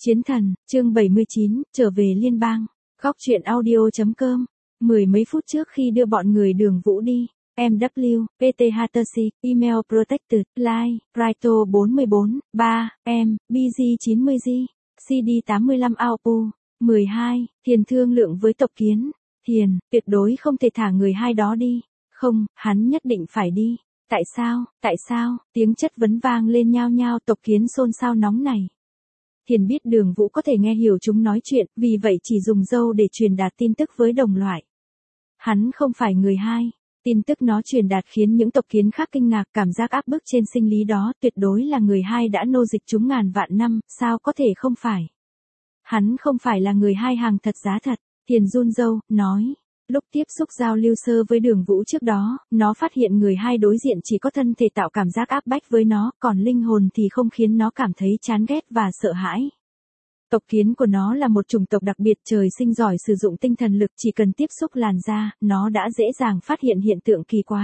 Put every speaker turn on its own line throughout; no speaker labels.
Chiến thần, chương 79, trở về liên bang. Góc truyện audio.com. Mười mấy phút trước khi đưa bọn người Đường Vũ đi, MW, PT Hattersi, Email Protected, Line, Raito 44, 3, M, BG 90G, CD 85 Aupu. 12. Thiền thương lượng với tộc Kiến. Thiền, tuyệt đối không thể thả người hai đó đi. Không, hắn nhất định phải đi. Tại sao, tiếng chất vấn vang lên nhao nhao, tộc Kiến xôn xao nóng này. Thiền biết Đường Vũ có thể nghe hiểu chúng nói chuyện, vì vậy chỉ dùng dâu để truyền đạt tin tức với đồng loại. Hắn không phải người hai. Tin tức nó truyền đạt khiến những tộc Kiến khác kinh ngạc, cảm giác áp bức trên sinh lý đó, tuyệt đối là người hai đã nô dịch chúng ngàn vạn năm, sao có thể không phải. Hắn không phải là người hai hàng thật giá thật. Thiền run râu, nói. Lúc tiếp xúc giao lưu sơ với Đường Vũ trước đó, nó phát hiện người hai đối diện chỉ có thân thể tạo cảm giác áp bách với nó, còn linh hồn thì không khiến nó cảm thấy chán ghét và sợ hãi. Tộc Kiến của nó là một chủng tộc đặc biệt, trời sinh giỏi sử dụng tinh thần lực, chỉ cần tiếp xúc làn da, nó đã dễ dàng phát hiện hiện tượng kỳ quái.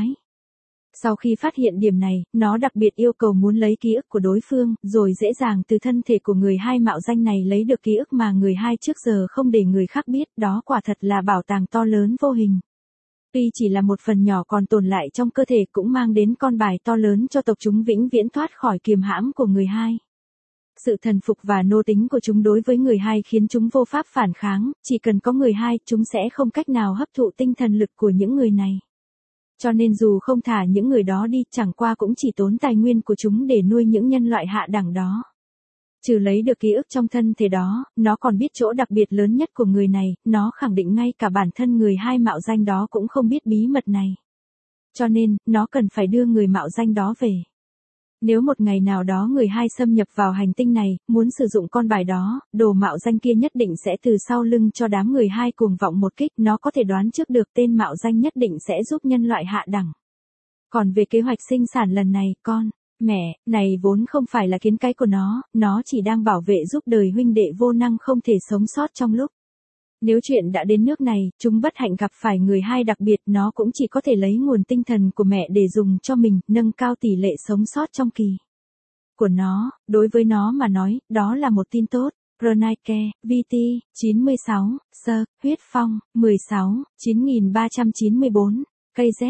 Sau khi phát hiện điểm này, nó đặc biệt yêu cầu muốn lấy ký ức của đối phương, rồi dễ dàng từ thân thể của người hai mạo danh này lấy được ký ức mà người hai trước giờ không để người khác biết, đó quả thật là bảo tàng to lớn vô hình. Tuy chỉ là một phần nhỏ còn tồn lại trong cơ thể, cũng mang đến con bài to lớn cho tộc chúng vĩnh viễn thoát khỏi kiềm hãm của người hai. Sự thần phục và nô tính của chúng đối với người hai khiến chúng vô pháp phản kháng, chỉ cần có người hai, chúng sẽ không cách nào hấp thụ tinh thần lực của những người này. Cho nên dù không thả những người đó đi, chẳng qua cũng chỉ tốn tài nguyên của chúng để nuôi những nhân loại hạ đẳng đó. Trừ lấy được ký ức trong thân thể đó, nó còn biết chỗ đặc biệt lớn nhất của người này, nó khẳng định ngay cả bản thân người hai mạo danh đó cũng không biết bí mật này. Cho nên, nó cần phải đưa người mạo danh đó về. Nếu một ngày nào đó người hai xâm nhập vào hành tinh này, muốn sử dụng con bài đó, đồ mạo danh kia nhất định sẽ từ sau lưng cho đám người hai cuồng vọng một kích, nó có thể đoán trước được tên mạo danh nhất định sẽ giúp nhân loại hạ đẳng. Còn về kế hoạch sinh sản lần này, mẹ, này vốn không phải là kiến cái của nó chỉ đang bảo vệ giúp đời huynh đệ vô năng không thể sống sót trong lúc. Nếu chuyện đã đến nước này, chúng bất hạnh gặp phải người hai đặc biệt, nó cũng chỉ có thể lấy nguồn tinh thần của mẹ để dùng cho mình, nâng cao tỷ lệ sống sót trong kỳ của nó. Đối với nó mà nói, đó là một tin tốt. Pronike, VT, 96, Sơ, Huyết Phong, 16, 9394, KZ,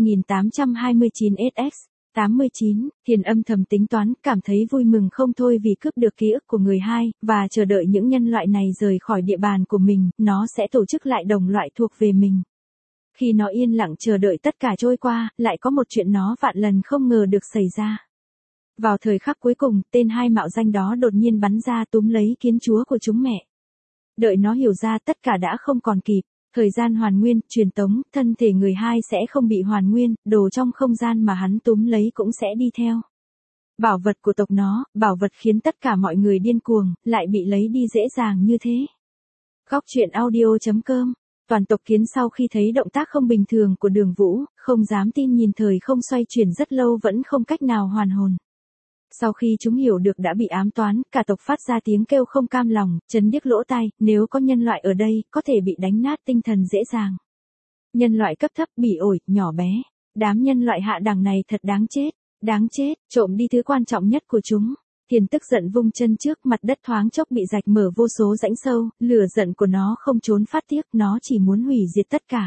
2829 SX. 89, Thiền âm thầm tính toán, cảm thấy vui mừng không thôi vì cướp được ký ức của người hai, và chờ đợi những nhân loại này rời khỏi địa bàn của mình, nó sẽ tổ chức lại đồng loại thuộc về mình. Khi nó yên lặng chờ đợi tất cả trôi qua, lại có một chuyện nó vạn lần không ngờ được xảy ra. Vào thời khắc cuối cùng, tên hai mạo danh đó đột nhiên bắn ra túm lấy kiến chúa của chúng mẹ. Đợi nó hiểu ra tất cả đã không còn kịp. Thời gian hoàn nguyên, truyền tống, thân thể người hai sẽ không bị hoàn nguyên, đồ trong không gian mà hắn túm lấy cũng sẽ đi theo. Bảo vật của tộc nó, bảo vật khiến tất cả mọi người điên cuồng, lại bị lấy đi dễ dàng như thế. Góc truyện audio.com. Toàn tộc Kiến sau khi thấy động tác không bình thường của Đường Vũ, không dám tin, nhìn thời không xoay chuyển rất lâu vẫn không cách nào hoàn hồn. Sau khi chúng hiểu được đã bị ám toán, cả tộc phát ra tiếng kêu không cam lòng, chấn điếc lỗ tai, nếu có nhân loại ở đây, có thể bị đánh nát tinh thần dễ dàng. Nhân loại cấp thấp, bỉ ổi, nhỏ bé. Đám nhân loại hạ đẳng này thật đáng chết, trộm đi thứ quan trọng nhất của chúng. Thiền tức giận vung chân trước, mặt đất thoáng chốc bị rạch mở vô số rãnh sâu, lửa giận của nó không trốn phát tiết, nó chỉ muốn hủy diệt tất cả.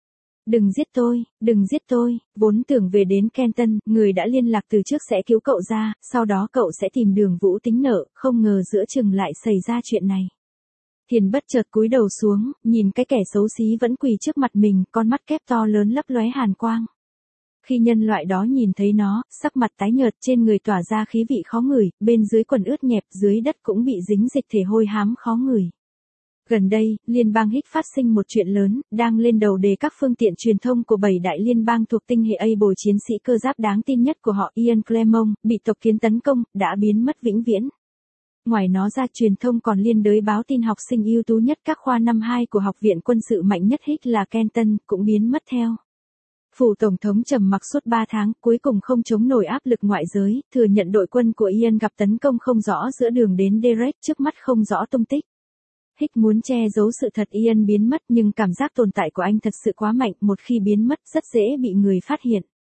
Đừng giết tôi, vốn tưởng về đến Kenton, người đã liên lạc từ trước sẽ cứu cậu ra, sau đó cậu sẽ tìm Đường Vũ tính nợ, không ngờ giữa chừng lại xảy ra chuyện này. Thiền bất chợt cúi đầu xuống, nhìn cái kẻ xấu xí vẫn quỳ trước mặt mình, con mắt kép to lớn lấp lóe hàn quang. Khi nhân loại đó nhìn thấy nó, sắc mặt tái nhợt, trên người tỏa ra khí vị khó ngửi, bên dưới quần ướt nhẹp, dưới đất cũng bị dính dịch thể hôi hám khó ngửi. Gần đây, liên bang Higgs phát sinh một chuyện lớn, đang lên đầu đề các phương tiện truyền thông của 7 đại liên bang thuộc tinh hệ Able. Chiến sĩ cơ giáp đáng tin nhất của họ, Ian Clemong, bị tộc Kiến tấn công, đã biến mất vĩnh viễn. Ngoài nó ra, truyền thông còn liên đới báo tin học sinh ưu tú nhất các khoa năm 2 của học viện quân sự mạnh nhất Higgs là Kenton, cũng biến mất theo. Phủ Tổng thống trầm mặc suốt 3 tháng, cuối cùng không chống nổi áp lực ngoại giới, thừa nhận đội quân của Ian gặp tấn công không rõ giữa đường đến Derek, trước mắt không rõ tung tích. Higgs muốn che giấu sự thật Ian biến mất, nhưng cảm giác tồn tại của anh thật sự quá mạnh, một khi biến mất rất dễ bị người phát hiện.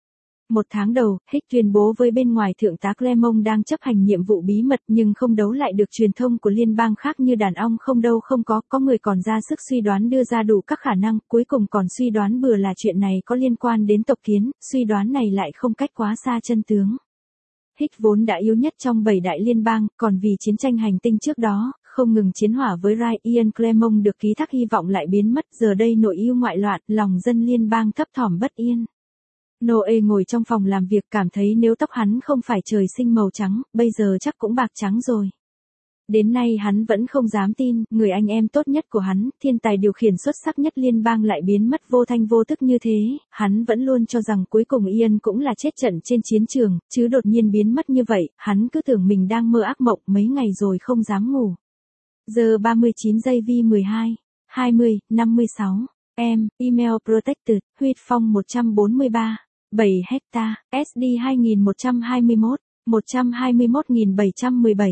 1 tháng đầu, Hick tuyên bố với bên ngoài thượng tá Clermont đang chấp hành nhiệm vụ bí mật nhưng không đấu lại được truyền thông của liên bang khác như đàn ong không đâu không có người còn ra sức suy đoán đưa ra đủ các khả năng, cuối cùng còn suy đoán bừa là chuyện này có liên quan đến tộc kiến, suy đoán này lại không cách quá xa chân tướng. Hick vốn đã yếu nhất trong 7 đại liên bang, còn vì chiến tranh hành tinh trước đó, không ngừng chiến hỏa với Rai, Ian Clermont được ký thác hy vọng lại biến mất, giờ đây nội yêu ngoại loạn, lòng dân liên bang thấp thỏm bất yên. Noe ngồi trong phòng làm việc cảm thấy nếu tóc hắn không phải trời sinh màu trắng, bây giờ chắc cũng bạc trắng rồi. Đến nay hắn vẫn không dám tin, người anh em tốt nhất của hắn, thiên tài điều khiển xuất sắc nhất liên bang lại biến mất vô thanh vô tức như thế, hắn vẫn luôn cho rằng cuối cùng Ian cũng là chết trận trên chiến trường, chứ đột nhiên biến mất như vậy, hắn cứ tưởng mình đang mơ ác mộng mấy ngày rồi không dám ngủ. Giờ 39 giây V12, 20, 56, email protected, huyết phong 143. 7 hecta, SD 2121, 121.717,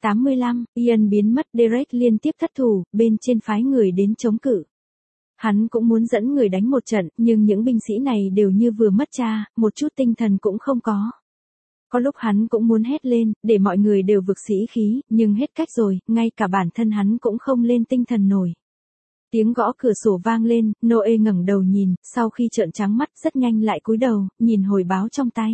85, Ian biến mất Derek liên tiếp thất thủ, bên trên phái người đến chống cự. Hắn cũng muốn dẫn người đánh một trận, nhưng những binh sĩ này đều như vừa mất cha, một chút tinh thần cũng không có. Có lúc hắn cũng muốn hét lên, để mọi người đều vực sĩ khí, nhưng hết cách rồi, ngay cả bản thân hắn cũng không lên tinh thần nổi. Tiếng gõ cửa sổ vang lên, Noe ngẩng đầu nhìn, sau khi trợn trắng mắt rất nhanh lại cúi đầu, nhìn hồi báo trong tay.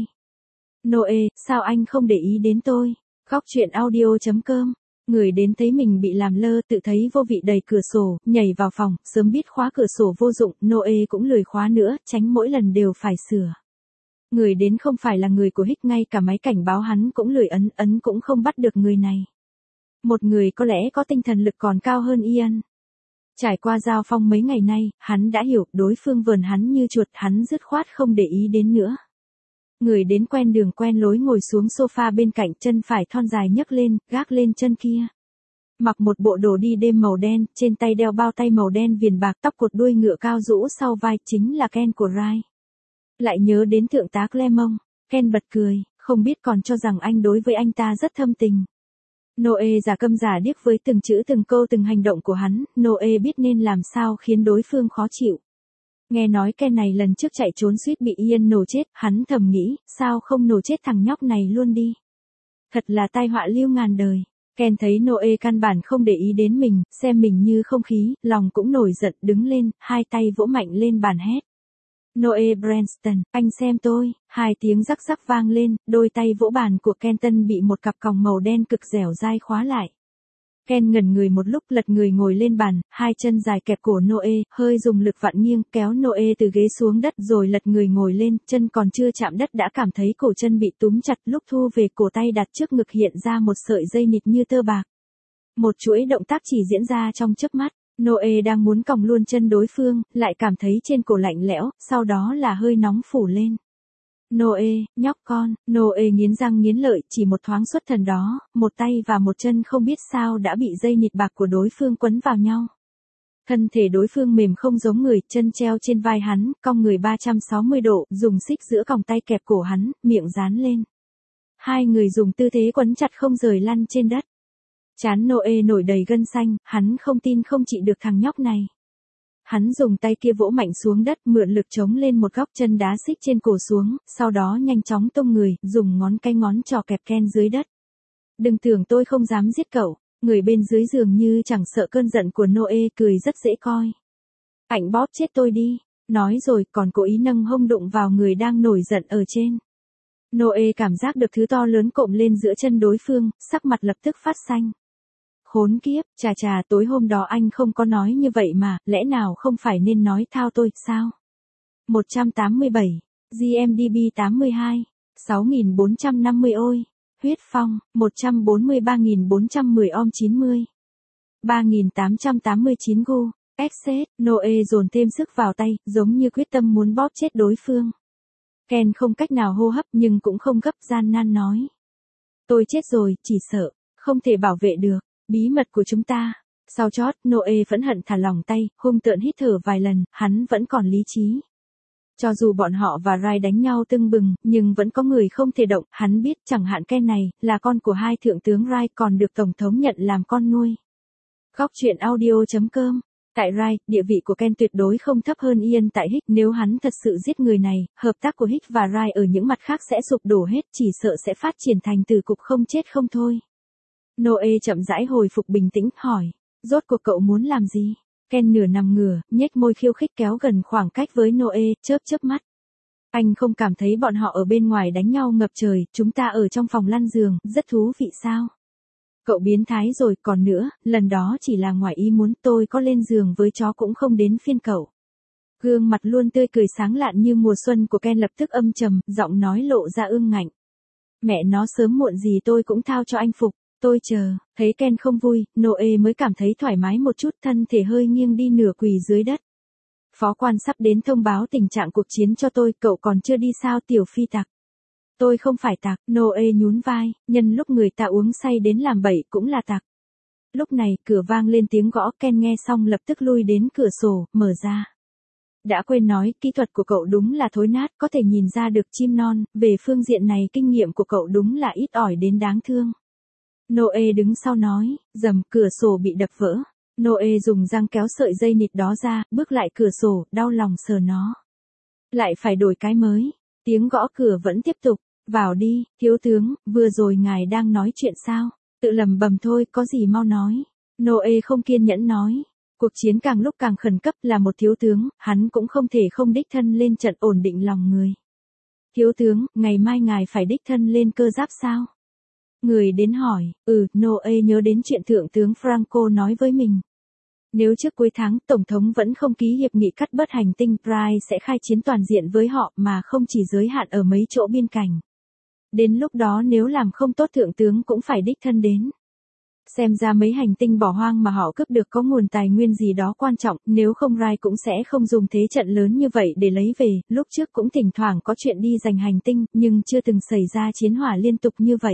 Noe, sao anh không để ý đến tôi? Góc chuyện audio.com. Người đến thấy mình bị làm lơ tự thấy vô vị đẩy cửa sổ, nhảy vào phòng, sớm biết khóa cửa sổ vô dụng, Noe cũng lười khóa nữa, tránh mỗi lần đều phải sửa. Người đến không phải là người của Hick, ngay cả máy cảnh báo hắn cũng lười ấn cũng không bắt được người này. Một người có lẽ có tinh thần lực còn cao hơn Ian. Trải qua giao phong mấy ngày nay, hắn đã hiểu đối phương vờn hắn như chuột, hắn dứt khoát không để ý đến nữa. Người đến quen đường quen lối ngồi xuống sofa bên cạnh, chân phải thon dài nhấc lên, gác lên chân kia. Mặc một bộ đồ đi đêm màu đen, trên tay đeo bao tay màu đen viền bạc, tóc cột đuôi ngựa cao rũ sau vai, chính là Ken của Rai. Lại nhớ đến thượng tá Clermont, Ken bật cười, không biết còn cho rằng anh đối với anh ta rất thâm tình. Noe giả câm giả điếc với từng chữ từng câu từng hành động của hắn, Noe biết nên làm sao khiến đối phương khó chịu. Nghe nói Ken này lần trước chạy trốn suýt bị Ian nổ chết, hắn thầm nghĩ, sao không nổ chết thằng nhóc này luôn đi. Thật là tai họa lưu ngàn đời. Ken thấy Noe căn bản không để ý đến mình, xem mình như không khí, lòng cũng nổi giận, đứng lên, hai tay vỗ mạnh lên bàn hét. Noe Branston, anh xem tôi, hai tiếng rắc rắc vang lên, đôi tay vỗ bàn của Kenton bị một cặp còng màu đen cực dẻo dai khóa lại. Ken ngẩn người một lúc, lật người ngồi lên bàn, hai chân dài kẹp cổ Noe, hơi dùng lực vặn nghiêng, kéo Noe từ ghế xuống đất rồi lật người ngồi lên, chân còn chưa chạm đất đã cảm thấy cổ chân bị túm chặt, lúc thu về cổ tay đặt trước ngực hiện ra một sợi dây nịt như tơ bạc. Một chuỗi động tác chỉ diễn ra trong chớp mắt. Noe đang muốn còng luôn chân đối phương, lại cảm thấy trên cổ lạnh lẽo, sau đó là hơi nóng phủ lên. Noe, nhóc con, Noe nghiến răng nghiến lợi, chỉ một thoáng xuất thần đó, một tay và một chân không biết sao đã bị dây nịt bạc của đối phương quấn vào nhau. Thân thể đối phương mềm không giống người, chân treo trên vai hắn, cong người 360 độ, dùng xích giữa còng tay kẹp cổ hắn, miệng dán lên. Hai người dùng tư thế quấn chặt không rời lăn trên đất. Trán Noe nổi đầy gân xanh, hắn không tin không trị được thằng nhóc này. Hắn dùng tay kia vỗ mạnh xuống đất, mượn lực chống lên một góc chân đá xích trên cổ xuống, sau đó nhanh chóng tung người, dùng ngón trỏ kẹp Ken dưới đất. Đừng tưởng tôi không dám giết cậu, người bên dưới giường như chẳng sợ cơn giận của Noe, cười rất dễ coi. Anh bóp chết tôi đi, nói rồi còn cố ý nâng hông đụng vào người đang nổi giận ở trên. Noe cảm giác được thứ to lớn cộm lên giữa chân đối phương, sắc mặt lập tức phát xanh. Khốn kiếp, chà tối hôm đó anh không có nói như vậy mà, lẽ nào không phải nên nói thao tôi, sao? 187, GMDB 82, 6450 ôi, huyết phong, 143.410 om 90, 3889 gu, Exit, Noe dồn thêm sức vào tay, giống như quyết tâm muốn bóp chết đối phương. Ken không cách nào hô hấp nhưng cũng không gấp, gian nan nói. Tôi chết rồi, chỉ sợ, không thể bảo vệ được. Bí mật của chúng ta. Sau chót, Noe phẫn hận thả lỏng tay, hung tợn hít thở vài lần, hắn vẫn còn lý trí. Cho dù bọn họ và Rai đánh nhau tưng bừng, nhưng vẫn có người không thể động, hắn biết chẳng hạn Ken này, là con của hai thượng tướng Rai còn được Tổng thống nhận làm con nuôi. Góc chuyện audio.com Tại Rai, địa vị của Ken tuyệt đối không thấp hơn Ian tại Hick, nếu hắn thật sự giết người này, hợp tác của Hick và Rai ở những mặt khác sẽ sụp đổ hết, chỉ sợ sẽ phát triển thành từ cục không chết không thôi. Noe chậm rãi hồi phục bình tĩnh, hỏi, rốt cuộc cậu muốn làm gì? Ken nửa nằm ngửa, nhếch môi khiêu khích kéo gần khoảng cách với Noe, chớp mắt. Anh không cảm thấy bọn họ ở bên ngoài đánh nhau ngập trời, chúng ta ở trong phòng lăn giường, rất thú vị sao? Cậu biến thái rồi, còn nữa, lần đó chỉ là ngoài ý muốn, tôi có lên giường với chó cũng không đến phiên cậu. Gương mặt luôn tươi cười sáng lạn như mùa xuân của Ken lập tức âm trầm, giọng nói lộ ra ương ngạnh. Mẹ nó, sớm muộn gì tôi cũng thao cho anh phục, tôi chờ. Thấy Ken không vui, Noe mới cảm thấy thoải mái một chút, thân thể hơi nghiêng đi nửa quỳ dưới đất. Phó quan sắp đến thông báo tình trạng cuộc chiến cho tôi, cậu còn chưa đi sao tiểu phi tặc? Tôi không phải tặc, Noe nhún vai, nhân lúc người ta uống say đến làm bậy cũng là tặc. Lúc này, cửa vang lên tiếng gõ, Ken nghe xong lập tức lui đến cửa sổ, mở ra. Đã quên nói, kỹ thuật của cậu đúng là thối nát, có thể nhìn ra được chim non, về phương diện này kinh nghiệm của cậu đúng là ít ỏi đến đáng thương. Noe đứng sau nói, rầm, cửa sổ bị đập vỡ. Noe dùng răng kéo sợi dây nịt đó ra, bước lại cửa sổ, đau lòng sờ nó. Lại phải đổi cái mới. Tiếng gõ cửa vẫn tiếp tục. Vào đi, thiếu tướng, vừa rồi ngài đang nói chuyện sao? Tự lầm bầm thôi, có gì mau nói. Noe không kiên nhẫn nói. Cuộc chiến càng lúc càng khẩn cấp, là một thiếu tướng, hắn cũng không thể không đích thân lên trận ổn định lòng người. Thiếu tướng, ngày mai ngài phải đích thân lên cơ giáp sao? Người đến hỏi, Noe nhớ đến chuyện thượng tướng Franco nói với mình. Nếu trước cuối tháng Tổng thống vẫn không ký hiệp nghị cắt bớt hành tinh, Price sẽ khai chiến toàn diện với họ mà không chỉ giới hạn ở mấy chỗ biên cảnh. Đến lúc đó nếu làm không tốt thượng tướng cũng phải đích thân đến. Xem ra mấy hành tinh bỏ hoang mà họ cướp được có nguồn tài nguyên gì đó quan trọng, nếu không Rai cũng sẽ không dùng thế trận lớn như vậy để lấy về, lúc trước cũng thỉnh thoảng có chuyện đi giành hành tinh, nhưng chưa từng xảy ra chiến hỏa liên tục như vậy.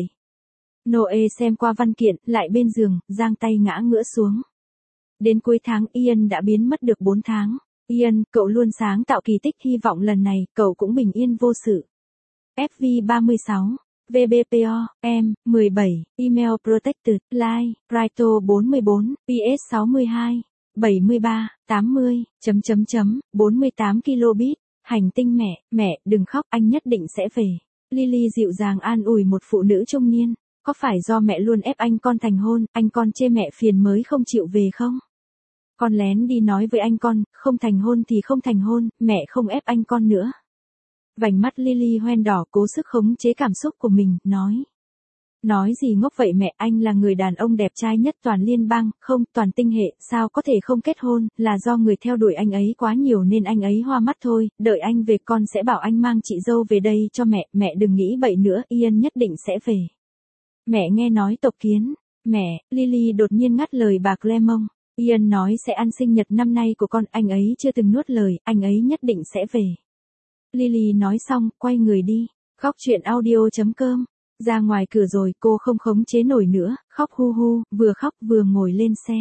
Noe xem qua văn kiện, lại bên giường, giang tay ngã ngửa xuống. Đến cuối tháng Ian đã biến mất được 4 tháng. Ian, cậu luôn sáng tạo kỳ tích, hy vọng lần này, cậu cũng bình yên vô sự. FV36, VBPO, M17, Email Protected, Line, Raito 44, PS62, 73, 80, 48 kilobit, hành tinh mẹ, đừng khóc, anh nhất định sẽ về. Lily dịu dàng an ủi một phụ nữ trung niên. Có phải do mẹ luôn ép anh con thành hôn, anh con chê mẹ phiền mới không chịu về không? Con lén đi nói với anh con, không thành hôn thì không thành hôn, mẹ không ép anh con nữa. Vành mắt Lily hoen đỏ, cố sức khống chế cảm xúc của mình, nói. Nói gì ngốc vậy mẹ, anh là người đàn ông đẹp trai nhất toàn liên bang, không, toàn tinh hệ, sao có thể không kết hôn, là do người theo đuổi anh ấy quá nhiều nên anh ấy hoa mắt thôi, đợi anh về con sẽ bảo anh mang chị dâu về đây cho mẹ đừng nghĩ bậy nữa, Ian nhất định sẽ về. Mẹ nghe nói tộc kiến. Mẹ, Lily đột nhiên ngắt lời bà Clemon. Ian nói sẽ ăn sinh nhật năm nay của con, anh ấy chưa từng nuốt lời, anh ấy nhất định sẽ về. Lily nói xong, quay người đi. Khóc chuyện audio.com. Ra ngoài cửa rồi, cô không khống chế nổi nữa, khóc hu hu, vừa khóc vừa ngồi lên xe.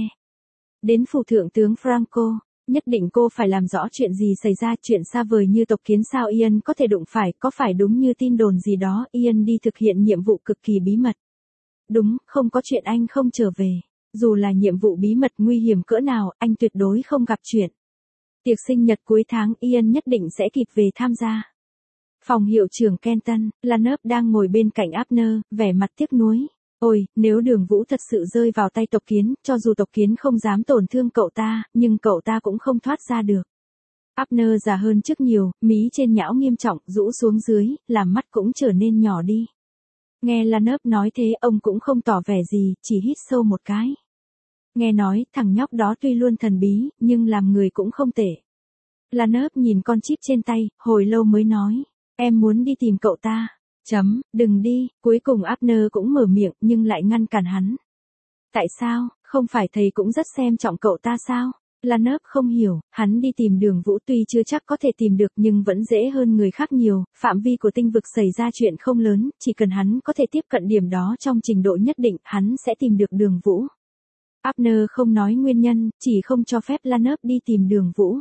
Đến phủ thượng tướng Franco. Nhất định cô phải làm rõ chuyện gì xảy ra, chuyện xa vời như tộc kiến sao Ian có thể đụng phải, có phải đúng như tin đồn gì đó, Ian đi thực hiện nhiệm vụ cực kỳ bí mật. Đúng, không có chuyện anh không trở về. Dù là nhiệm vụ bí mật nguy hiểm cỡ nào, anh tuyệt đối không gặp chuyện. Tiệc sinh nhật cuối tháng Ian nhất định sẽ kịp về tham gia. Phòng hiệu trưởng Kenton, Laneup đang ngồi bên cạnh Abner, vẻ mặt tiếc nuối. Ôi, nếu Đường Vũ thật sự rơi vào tay tộc kiến, cho dù tộc kiến không dám tổn thương cậu ta, nhưng cậu ta cũng không thoát ra được. Abner già hơn trước nhiều, mí trên nhão nghiêm trọng, rũ xuống dưới, làm mắt cũng trở nên nhỏ đi. Nghe Laneup nói thế, ông cũng không tỏ vẻ gì, chỉ hít sâu một cái. Nghe nói, thằng nhóc đó tuy luôn thần bí, nhưng làm người cũng không tệ. Laneup nhìn con chip trên tay, hồi lâu mới nói, em muốn đi tìm cậu ta. Đừng đi, cuối cùng Abner cũng mở miệng, nhưng lại ngăn cản hắn. Tại sao, không phải thầy cũng rất xem trọng cậu ta sao? Laneup không hiểu, hắn đi tìm Đường Vũ tuy chưa chắc có thể tìm được nhưng vẫn dễ hơn người khác nhiều, phạm vi của tinh vực xảy ra chuyện không lớn, chỉ cần hắn có thể tiếp cận điểm đó trong trình độ nhất định, hắn sẽ tìm được Đường Vũ. Abner không nói nguyên nhân, chỉ không cho phép Laneup đi tìm Đường Vũ.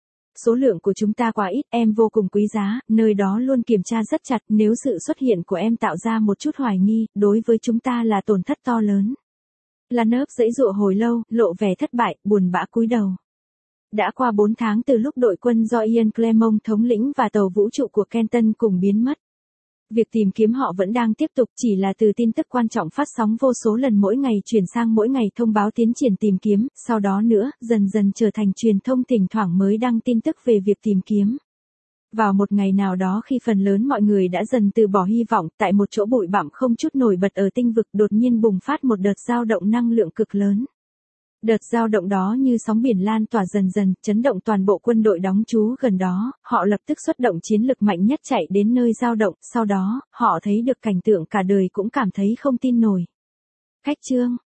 Số lượng của chúng ta quá ít, em vô cùng quý giá, nơi đó luôn kiểm tra rất chặt, nếu sự xuất hiện của em tạo ra một chút hoài nghi, đối với chúng ta là tổn thất to lớn. Laneup giãy giụa hồi lâu, lộ vẻ thất bại, buồn bã cúi đầu. Đã qua 4 tháng từ lúc đội quân do Ian Clermont thống lĩnh và tàu vũ trụ của Kenton cùng biến mất. Việc tìm kiếm họ vẫn đang tiếp tục, chỉ là từ tin tức quan trọng phát sóng vô số lần mỗi ngày chuyển sang mỗi ngày thông báo tiến triển tìm kiếm, sau đó nữa, dần dần trở thành truyền thông thỉnh thoảng mới đăng tin tức về việc tìm kiếm. Vào một ngày nào đó khi phần lớn mọi người đã dần từ bỏ hy vọng, tại một chỗ bụi bặm không chút nổi bật ở tinh vực đột nhiên bùng phát một đợt dao động năng lượng cực lớn. Đợt dao động đó như sóng biển lan tỏa dần dần, chấn động toàn bộ quân đội đóng trú gần đó, họ lập tức xuất động chiến lực mạnh nhất chạy đến nơi dao động, sau đó, họ thấy được cảnh tượng cả đời cũng cảm thấy không tin nổi. Khách chương